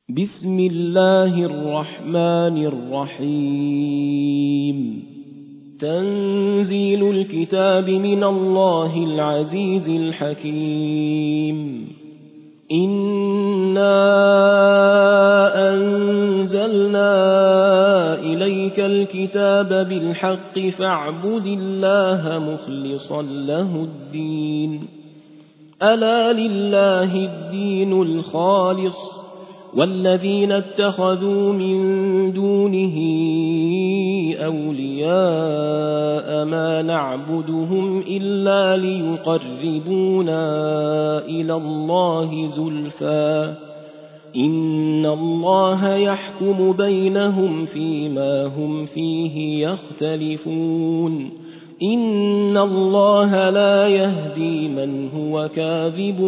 بسم الله الرحمن الرحيم تنزيل الكتاب من الله العزيز الحكيم إنا أنزلنا إليك الكتاب بالحق فاعبد الله مخلصا له الدين ألا لله الدين الخالص والذين اتخذوا من دونه أولياء ما نعبدهم إلا ليقربونا إلى الله زلفى إن الله يحكم بينهم فيما هم فيه يختلفون إن الله لا يهدي من هو كاذب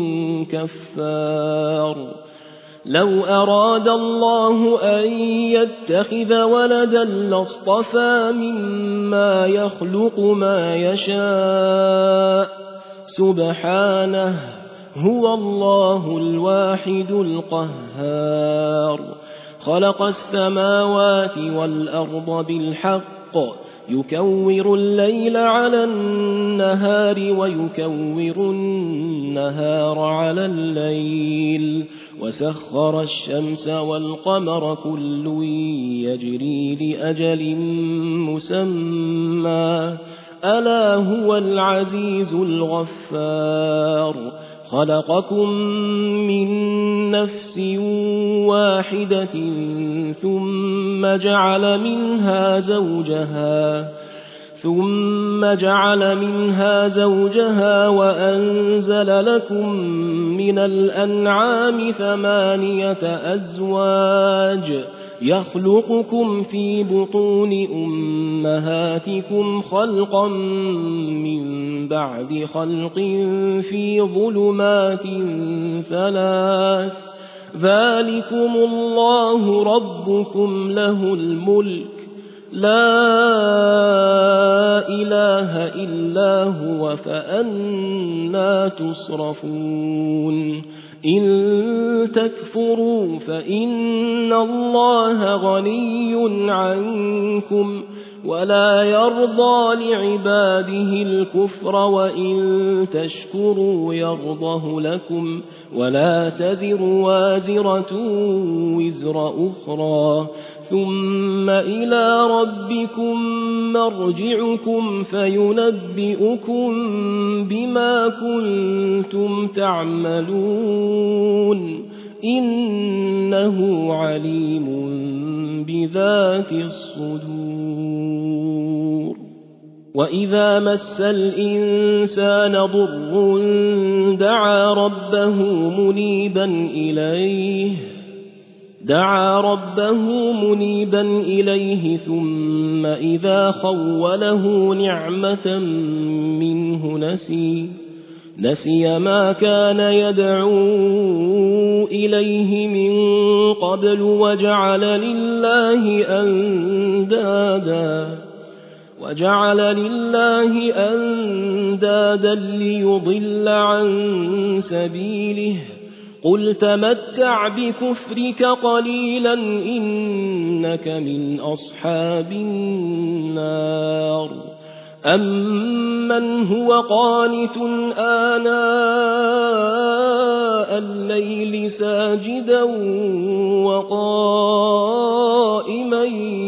كفار لو أراد الله أن يتخذ ولدا لاصطفى مما يخلق ما يشاء سبحانه هو الله الواحد القهار خلق السماوات والأرض بالحق يكور الليل على النهار ويكور النهار على الليل وسخر الشمس والقمر كل يجري لأجل مسمى ألا هو العزيز الغفار خلقكم من نفس واحدة ثم جعل منها زوجها وأنزل لكم من الأنعام 8 أزواج يخلقكم في بطون أمهاتكم خلقا من بعد خلق في ظلمات 3 ذلكم الله ربكم له الملك لا إله إلا هو فأنى تصرفون إن تكفروا فإن الله غني عنكم ولا يرضى لعباده الكفر وإن تشكروا يرضه لكم ولا تزر وازرة وزر أخرى ثم إلى ربكم مرجعكم فينبئكم بما كنتم تعملون إنه عليم بذات الصدور وإذا مس الإنسان ضر دعا ربه منيبا إليه ثم إذا خوله نعمة منه نسي ما كان يدعو إليه من قبل وجعل لله أندادا ليضل عن سبيله قل تمتع بكفرك قليلا إنك من أصحاب النار أمن هو قانت آناء الليل ساجدا وقائما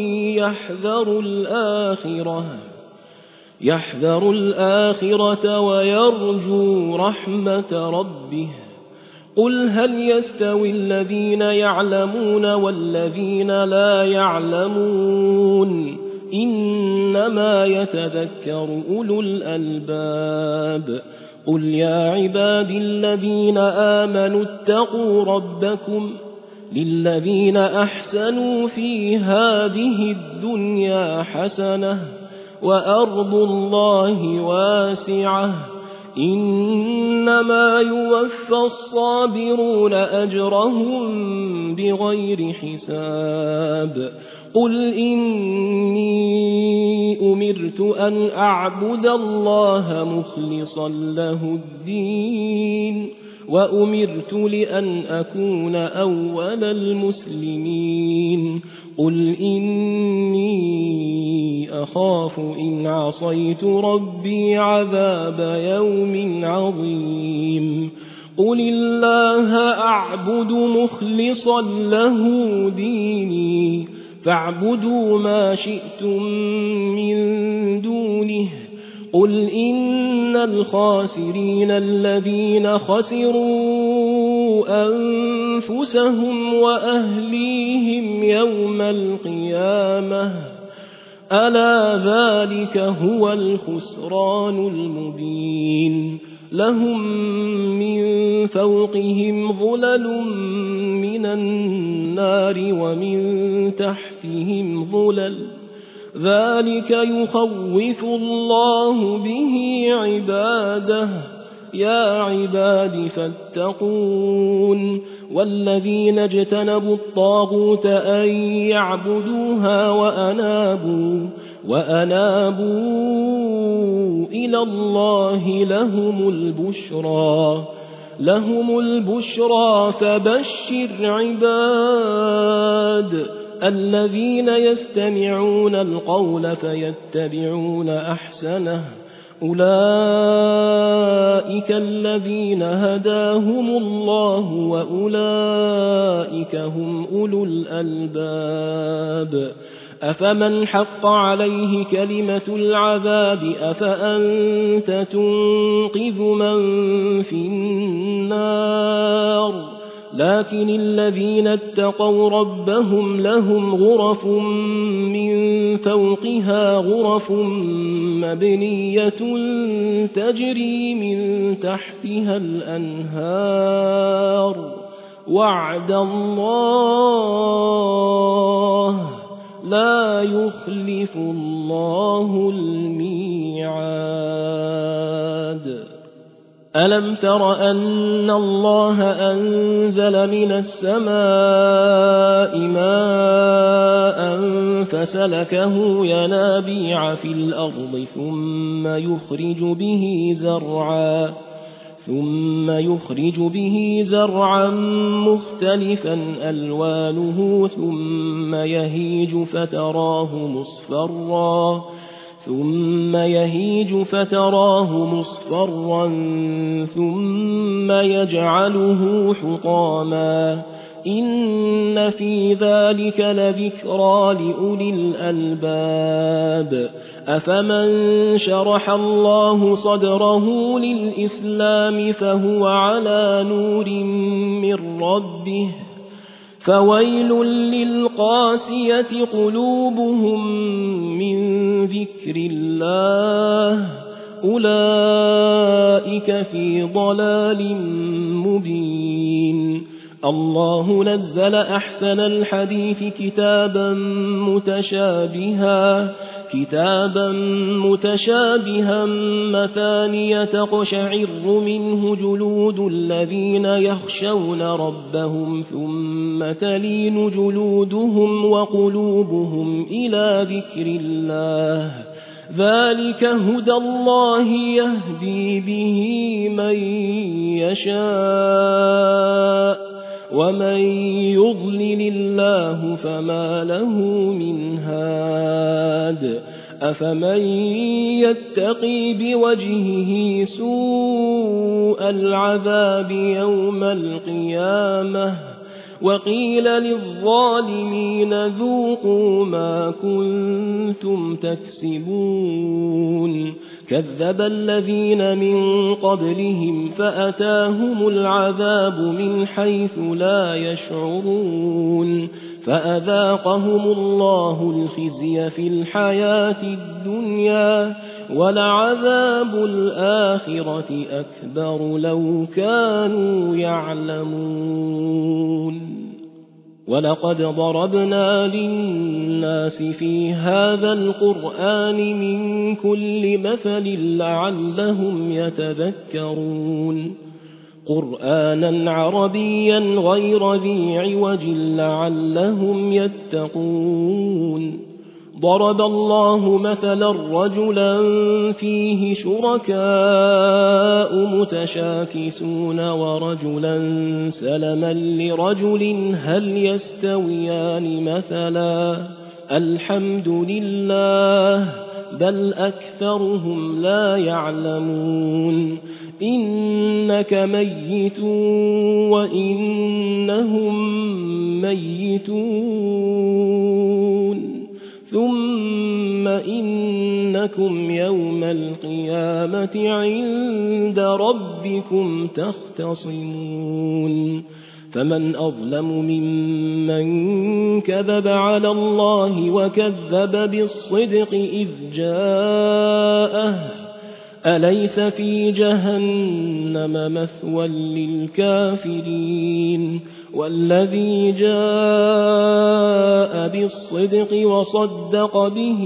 يحذر الآخرة ويرجو رحمة ربه قل هل يستوي الذين يعلمون والذين لا يعلمون إنما يتذكر أولو الألباب قل يا عبادي الذين آمنوا اتقوا ربكم للذين أحسنوا في هذه الدنيا حسنة وأرض الله واسعة إنما يوفى الصابرون أجرهم بغير حساب قل إني أمرت أن أعبد الله مخلصا له الدين وأمرت لأن أكون أول المسلمين قل إني أخاف إن عصيت ربي عذاب يوم عظيم قل الله أعبد مخلصا له ديني فاعبدوا ما شئتم من دونه قل إن الخاسرين الذين خسروا أنفسهم وأهليهم يوم القيامة ألا ذلك هو الخسران المبين لهم من فوقهم ظلل من النار ومن تحتهم ظلل ذلك يخوف الله به عباده يا عباد فاتقون والذين اجتنبوا الطاغوت أن يعبدوها وأنابوا إلى الله لهم البشرى فبشر عباد الذين يستمعون القول فيتبعون أحسنه أولئك الذين هداهم الله وأولئك هم أولو الألباب أفمن حق عليه كلمة العذاب أفأنت تنقذ من في النار لكن الذين اتقوا ربهم لهم غرف من فوقها غرف مبنية تجري من تحتها الأنهار وعد الله لا يخلف الله الميعاد ألم تر أن الله أنزل من السماء ماء فسلكه ينابيع في الأرض ثم يخرج به زرعا مختلفا ألوانه ثم يهيج فتراه مصفرا ثم يجعله حطاما إن في ذلك لذكرى لأولي الألباب أفمن شرح الله صدره للإسلام فهو على نور من ربه فويل للقاسية قلوبهم من ذكر الله أولئك في ضلال مبين الله نزل أحسن الحديث كتابا متشابها مثانية تقشعر منه جلود الذين يخشون ربهم ثم تلين جلودهم وقلوبهم إلى ذكر الله ذلك هدى الله يهدي به من يشاء ومن يضلل الله فما له من هاد أفمن يتقي بوجهه سوء العذاب يوم القيامة وقيل للظالمين ذوقوا ما كنتم تكسبون كذب الذين من قبلهم فأتاهم العذاب من حيث لا يشعرون فأذاقهم الله الخزي في الحياة الدنيا ولعذاب الآخرة أكبر لو كانوا يعلمون ولقد ضربنا للناس في هذا القرآن من كل مثل لعلهم يتذكرون قرآنا عربيا غير ذي عوج لعلهم يتقون ضرب الله مثلا رجلا فيه شركاء متشاكسون ورجلا سلما لرجل هل يستويان مثلا الحمد لله بل أكثرهم لا يعلمون إنك ميت وإنهم ميتون ثم إنكم يوم القيامة عند ربكم تختصمون فمن أظلم ممن كذب على الله وكذب بالصدق إذ جاءه أليس في جهنم مثوى للكافرين والذي جاء بالصدق وصدق به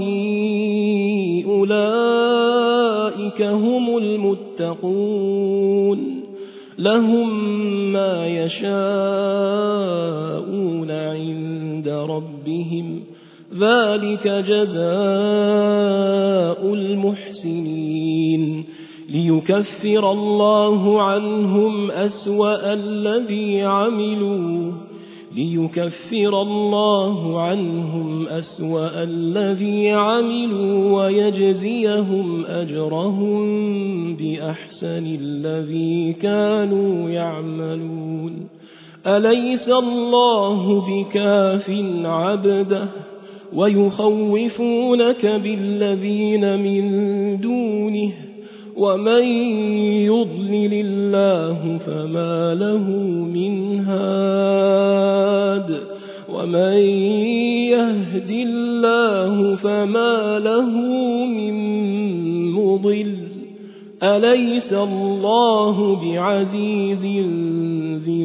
أولئك هم المتقون لهم ما يشاءون عند ربهم ذلك جزاء المحسنين ليكفر الله عنهم أسوأ الذي عملوا ويجزيهم أجرهم بأحسن الذي كانوا يعملون أليس الله بكاف عبده ويخوفونك بالذين من دونه ومن يضلل الله فما له من هاد ومن يهد الله فما له من مضل أليس الله بعزيز ذي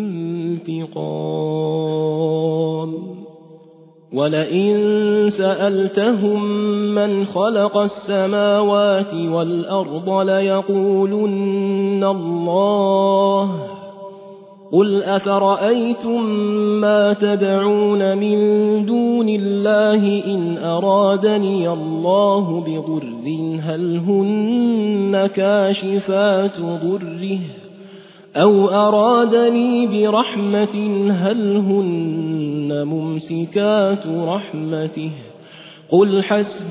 انتقام ولئن سألتهم من خلق السماوات والأرض ليقولن الله قل أفرأيتم ما تدعون من دون الله إن أرادني الله بضر هل هن كاشفات ضره أو أرادني برحمة هل هن ممسكات رحمته قل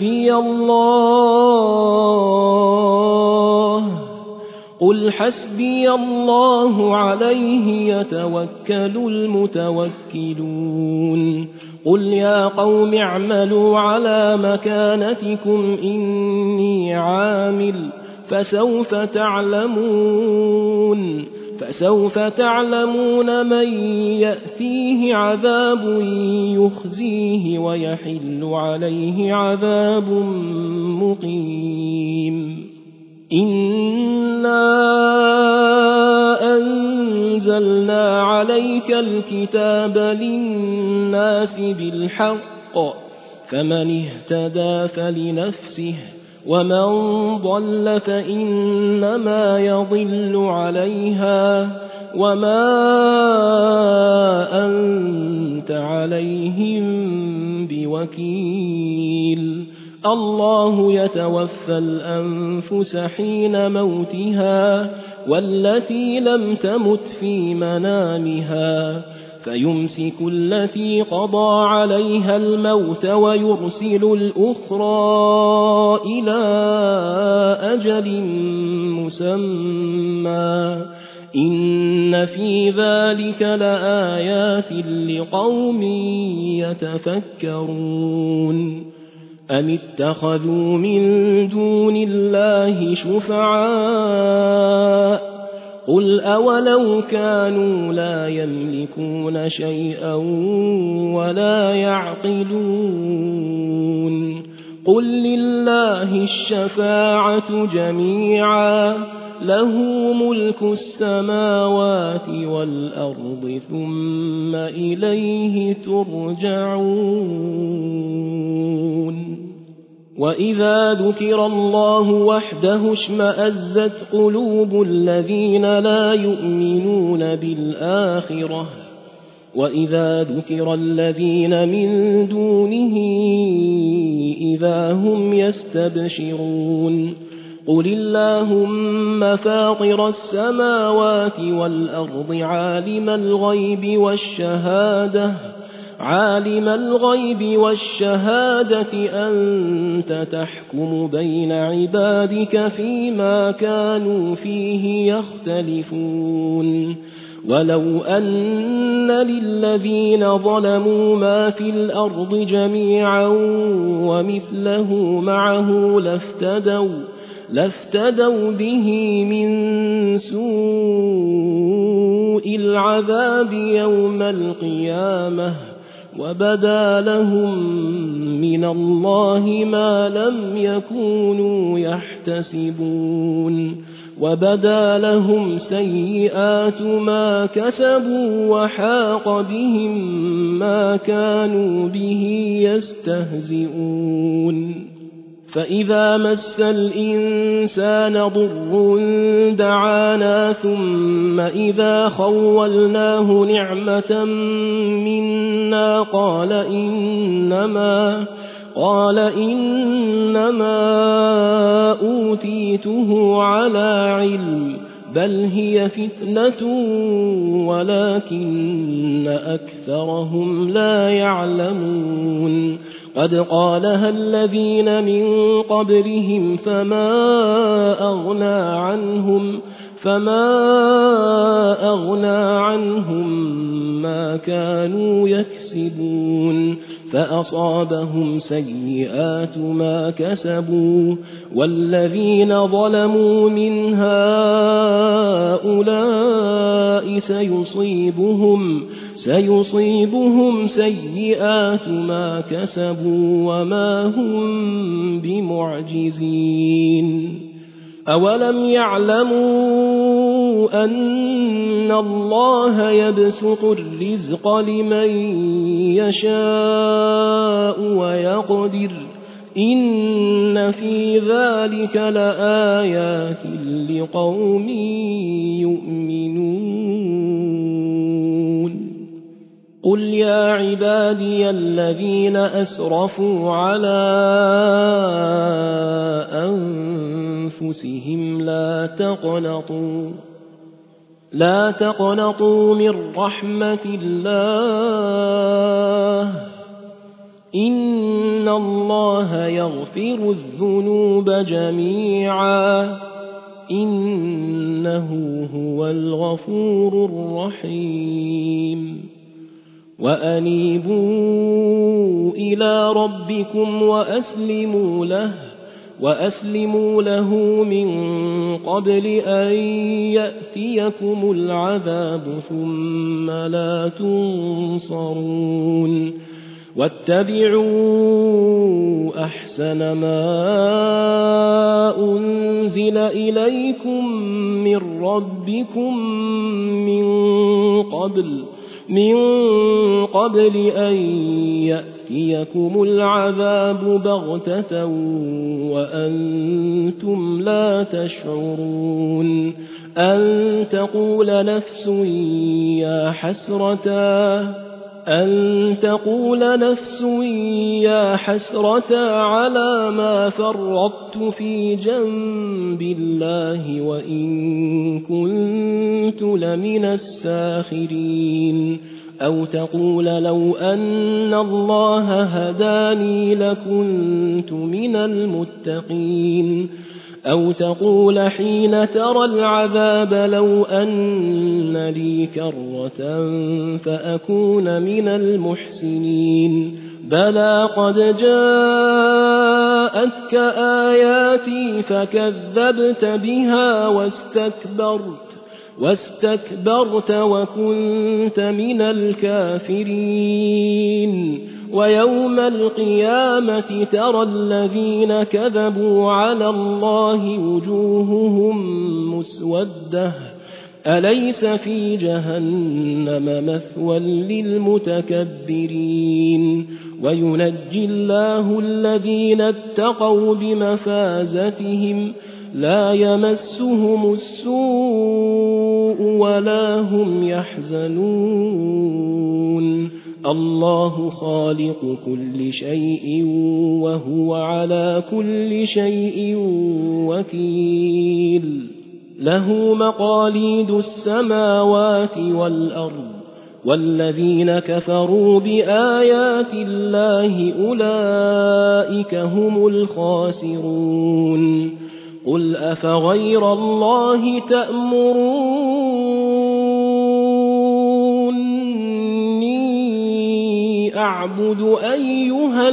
حسبي الله عليه يتوكل المتوكلون قل يا قوم اعملوا على مكانتكم إني عامل فسوف تعلمون من يأتيه عذاب يخزيه ويحل عليه عذاب مقيم إنا أنزلنا عليك الكتاب للناس بالحق فمن اهتدى فلنفسه ومن ضل فإنما يضل عليها وما أنت عليهم بوكيل الله يتوفى الأنفس حين موتها والتي لم تمت في منامها فيمسك التي قضى عليها الموت ويرسل الأخرى إلى أجل مسمى إن في ذلك لآيات لقوم يتفكرون أم اتخذوا من دون الله شفعاء قل أولو كانوا لا يملكون شيئا ولا يعقلون قل لله الشفاعة جميعا له ملك السماوات والأرض ثم إليه ترجعون وإذا ذكر الله وحده اشمأزت قلوب الذين لا يؤمنون بالآخرة وإذا ذكر الذين من دونه إذا هم يستبشرون قل اللهم فاطر السماوات والأرض عالم الغيب والشهادة أنت تحكم بين عبادك فيما كانوا فيه يختلفون ولو أن للذين ظلموا ما في الأرض جميعا ومثله معه لافتدوا به من سوء العذاب يوم القيامة وبدا لهم من الله ما لم يكونوا يحتسبون وبدا لهم سيئات ما كسبوا وحاق بهم ما كانوا به يستهزئون فإذا مس الإنسان ضر دعانا ثم إذا خولناه نعمة منا قال إنما أوتيته على علم بل هي فتنة ولكن أكثرهم لا يعلمون قد قالها الذين من قبلهم فما أغنى عنهم ما كانوا يكسبون فأصابهم سيئات ما كسبوا والذين ظلموا من هؤلاء سيصيبهم سيئات ما كسبوا وما هم بمعجزين أولم يعلموا أن الله يبسط الرزق لمن يشاء ويقدر إن في ذلك لآيات لقوم يؤمنون قل يا عبادي الذين أسرفوا على أنفسهم لا تقنطوا من رحمة الله إن الله يغفر الذنوب جميعا إنه هو الغفور الرحيم وأنيبوا إلى ربكم وأسلموا له من قبل أن يأتيكم العذاب ثم لا تنصرون واتبعوا أحسن ما أنزل إليكم من ربكم من قبل أن يأتيكم العذاب بغتة وأنتم لا تشعرون أن تقول نفس يا حسرة على ما فرطت في جنب الله وإن كنت لمن الساخرين أو تقول لو أن الله هداني لكنت من المتقين أو تقول حين ترى العذاب لو أن لي كرة فأكون من المحسنين بلى قد جاءتك آياتي فكذبت بها واستكبرت وكنت من الكافرين ويوم القيامة ترى الذين كذبوا على الله وجوههم مسودة أليس في جهنم مثوى للمتكبرين وينجي الله الذين اتقوا بمفازتهم لا يمسهم السوء ولا هم يحزنون الله خالق كل شيء وهو على كل شيء وكيل له مقاليد السماوات والأرض والذين كفروا بآيات الله أولئك هم الخاسرون قل أفغير الله تأمروني أعبد أيها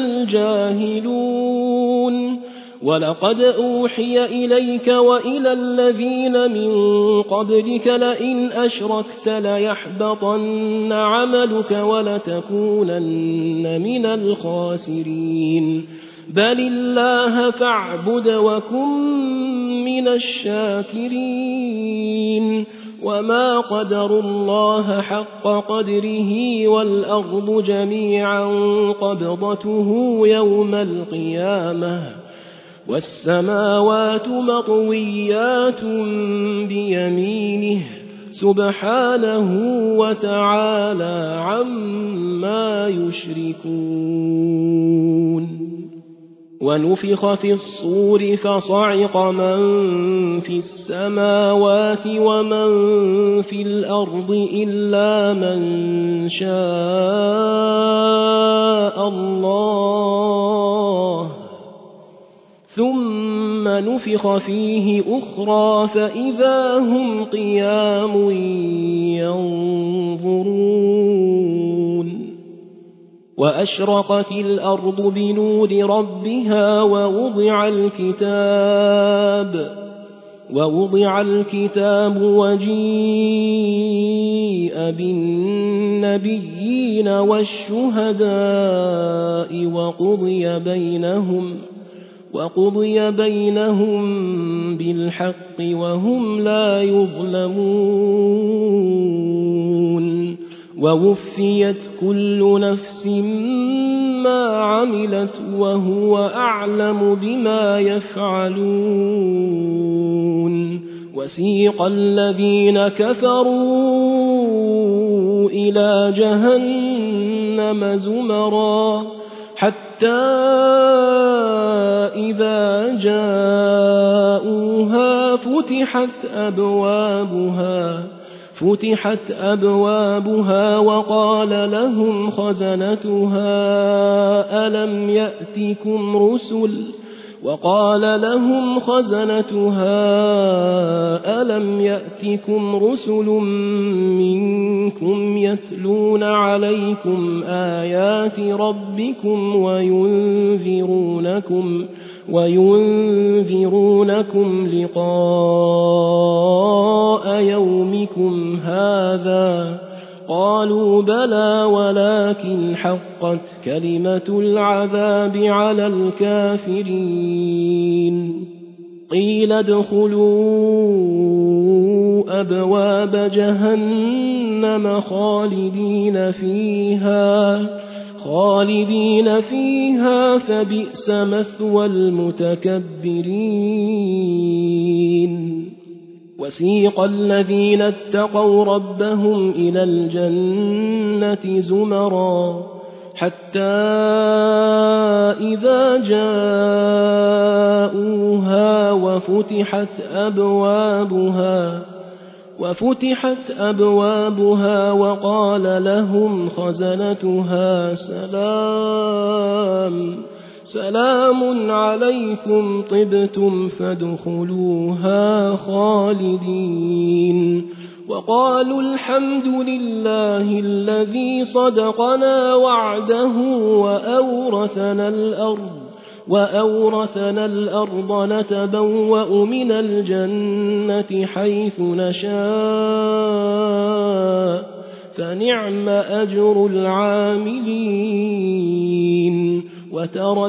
الجاهلون ولقد أوحي إليك وإلى الذين من قبلك لئن أشركت ليحبطن عملك ولتكونن من الخاسرين بل الله فاعبد وكن من الشاكرين وما قدروا الله حق قدره والأرض جميعا قبضته يوم القيامة والسماوات مطويات بيمينه سبحانه وتعالى عما يشركون ونفخ في الصور فصعق من في السماوات ومن في الأرض إلا من شاء الله ثم نفخ فيه أخرى فإذا هم قيام ينظرون وأشرقت الأرض بنور ربها ووضع الكتاب وجيء بالنبيين والشهداء وقضي بينهم بالحق وهم لا يظلمون ووفيت كل نفس ما عملت وهو أعلم بما يفعلون وسيق الذين كفروا إلى جهنم زمرا حتى إذا جاءوها فتحت أبوابها وقال لهم خزنتها ألم يأتكم رسل منكم يتلون عليكم آيات ربكم وينذرونكم لقاء يومكم هذا قالوا بلى ولكن حقت كلمة العذاب على الكافرين قيل ادخلوا أبواب جهنم خالدين فيها فبئس مثوى المتكبرين وسيق الذين اتقوا ربهم إلى الجنة زمرا حتى إذا جاءوها وفتحت أبوابها وقال لهم خزنتها سلام عليكم طبتم فادخلوها خالدين وقالوا الحمد لله الذي صدقنا وعده وأورثنا الأرض نتبوأ من الجنة حيث نشاء فنعم أجر العاملين وترى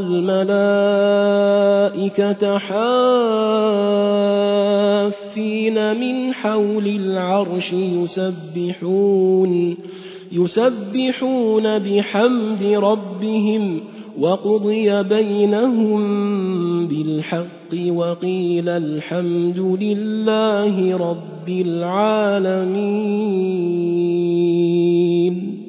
الملائكة حافين من حول العرش يسبحون بحمد ربهم وقضي بينهم بالحق وقيل الحمد لله رب العالمين.